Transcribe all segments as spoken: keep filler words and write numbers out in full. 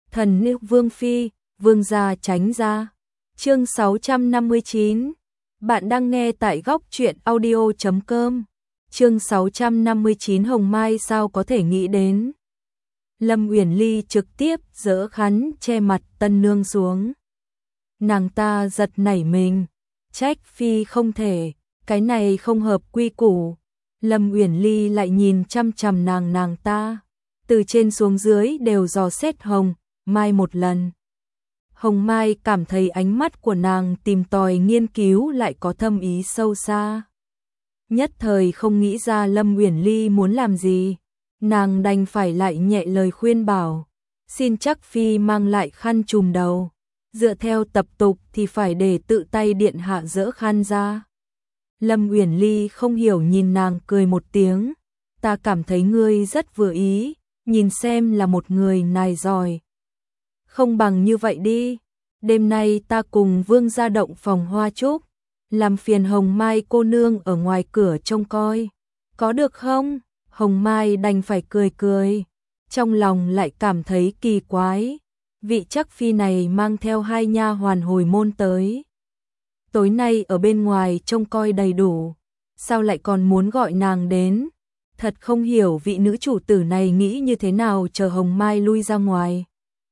Thần nữ Vương Phi, Vương gia tránh ra. Chương sáu trăm năm mươi chín. Bạn đang nghe tại góc truyện audio chấm com. Chương sáu trăm năm mươi chín. Hồng Mai sao có thể nghĩ đến. Lâm Uyển Ly trực tiếp giở khăn che mặt tân nương xuống. Nàng ta giật nảy mình, trách phi không thể, cái này không hợp quy củ. Lâm Uyển Ly lại nhìn chăm chằm nàng nàng ta, từ trên xuống dưới đều dò xét Hồng Mai một lần. Hồng Mai cảm thấy ánh mắt của nàng tìm tòi nghiên cứu lại có thâm ý sâu xa. Nhất thời không nghĩ ra Lâm Uyển Ly muốn làm gì, nàng đành phải lại nhẹ lời khuyên bảo, xin chắc phi mang lại khăn trùm đầu, dựa theo tập tục thì phải để tự tay điện hạ dỡ khăn ra. Lâm Uyển Ly không hiểu nhìn nàng cười một tiếng, ta cảm thấy ngươi rất vừa ý, nhìn xem là một người nài giỏi. Không bằng như vậy đi, đêm nay ta cùng Vương gia động phòng hoa trúc, làm phiền Hồng Mai cô nương ở ngoài cửa trông coi, có được không? Hồng Mai đành phải cười cười, trong lòng lại cảm thấy kỳ quái, vị chắc phi này mang theo hai nha hoàn hồi môn tới. Tối nay ở bên ngoài trông coi đầy đủ, sao lại còn muốn gọi nàng đến? Thật không hiểu vị nữ chủ tử này nghĩ như thế nào chờ Hồng Mai lui ra ngoài.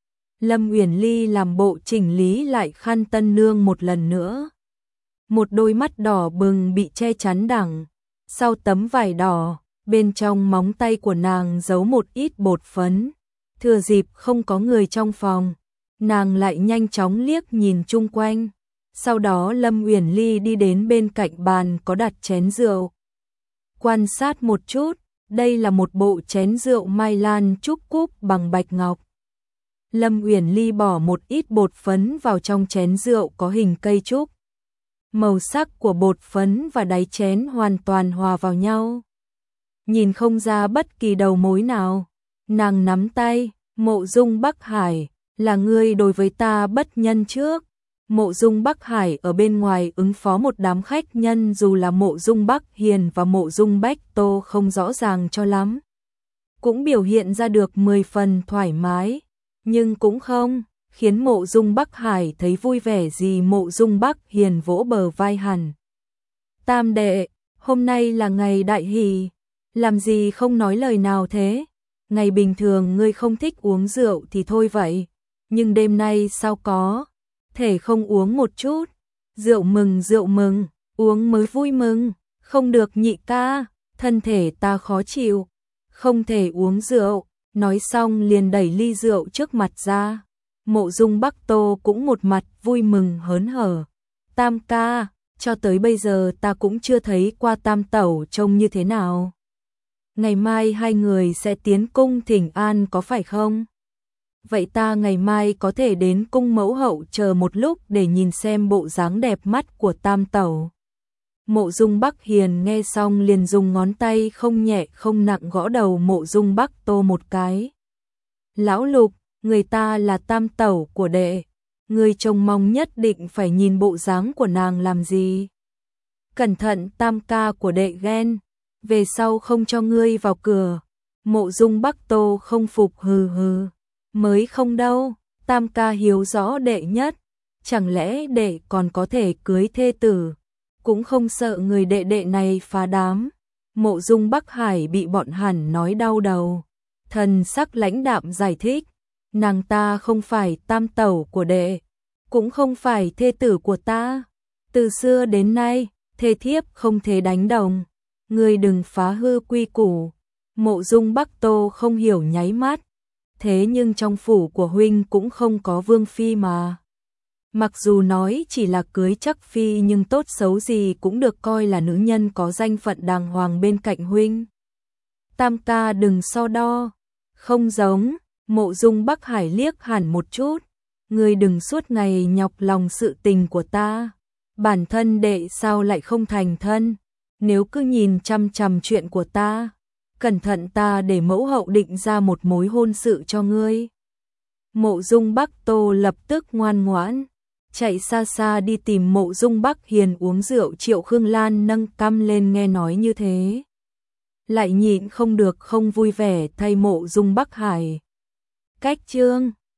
Lâm Uyển Ly làm bộ chỉnh lý lại khăn tân nương một lần nữa. Một đôi mắt đỏ bừng bị che chắn đằng sau tấm vải đỏ, bên trong móng tay của nàng giấu một ít bột phấn. Thừa dịp không có người trong phòng, nàng lại nhanh chóng liếc nhìn chung quanh. Sau đó Lâm Uyển Ly đi đến bên cạnh bàn có đặt chén rượu. Quan sát một chút, đây là một bộ chén rượu Mai Lan trúc cúp bằng bạch ngọc. Lâm Uyển Ly bỏ một ít bột phấn vào trong chén rượu có hình cây trúc. Màu sắc của bột phấn và đáy chén hoàn toàn hòa vào nhau, nhìn không ra bất kỳ đầu mối nào. Nàng nắm tay, Mộ Dung Bắc Hải, là ngươi đối với ta bất nhân trước. Mộ Dung Bắc Hải ở bên ngoài ứng phó một đám khách nhân, dù là Mộ Dung Bắc Hiền và Mộ Dung Bách Tô không rõ ràng cho lắm, cũng biểu hiện ra được mười phần thoải mái, nhưng cũng không khiến Mộ Dung Bắc Hải thấy vui vẻ gì. Mộ Dung Bắc Hiền vỗ bờ vai hẳn. Tam đệ, hôm nay là ngày đại hỷ, làm gì không nói lời nào thế? Ngày bình thường ngươi không thích uống rượu thì thôi vậy, nhưng đêm nay sao có thể không uống một chút? Rượu mừng rượu mừng, uống mới vui mừng. Không được nhị ca, thân thể ta khó chịu, không thể uống rượu. Nói xong liền đẩy ly rượu trước mặt ra. Mộ Dung Bắc Tô cũng một mặt vui mừng hớn hở. Tam ca, cho tới bây giờ ta cũng chưa thấy qua tam tẩu trông như thế nào. Ngày mai hai người sẽ tiến cung thỉnh an có phải không? Vậy ta ngày mai có thể đến cung mẫu hậu chờ một lúc để nhìn xem bộ dáng đẹp mắt của tam tẩu. Mộ Dung Bắc Hiền nghe xong liền dùng ngón tay không nhẹ không nặng gõ đầu Mộ Dung Bắc Tô một cái. Lão Lục, người ta là tam tẩu của đệ, người trông mong nhất định phải nhìn bộ dáng của nàng làm gì. Cẩn thận tam ca của đệ ghen, về sau không cho ngươi vào cửa. Mộ Dung Bắc Tô không phục hừ hừ. Mới không đâu, tam ca hiếu rõ đệ nhất, chẳng lẽ đệ còn có thể cưới thê tử, cũng không sợ người đệ đệ này phá đám. Mộ Dung Bắc Hải bị bọn hẳn nói đau đầu, thần sắc lãnh đạm giải thích, nàng ta không phải tam tẩu của đệ, cũng không phải thê tử của ta. Từ xưa đến nay, thê thiếp không thể đánh đồng, ngươi đừng phá hư quy củ. Mộ Dung Bắc Tô không hiểu nháy mắt, thế nhưng trong phủ của huynh cũng không có vương phi mà. Mặc dù nói chỉ là cưới chắc phi nhưng tốt xấu gì cũng được coi là nữ nhân có danh phận đàng hoàng bên cạnh huynh. Tam ca đừng so đo, không giống. Mộ Dung Bắc Hải liếc hẳn một chút, ngươi đừng suốt ngày nhọc lòng sự tình của ta, bản thân đệ sao lại không thành thân, nếu cứ nhìn chăm chăm chuyện của ta, cẩn thận ta để mẫu hậu định ra một mối hôn sự cho ngươi. Mộ Dung Bắc Tô lập tức ngoan ngoãn, chạy xa xa đi tìm Mộ Dung Bắc Hiền uống rượu. Triệu Khương Lan nâng cằm lên nghe nói như thế, lại nhịn không được không vui vẻ thay Mộ Dung Bắc Hải. Cách chương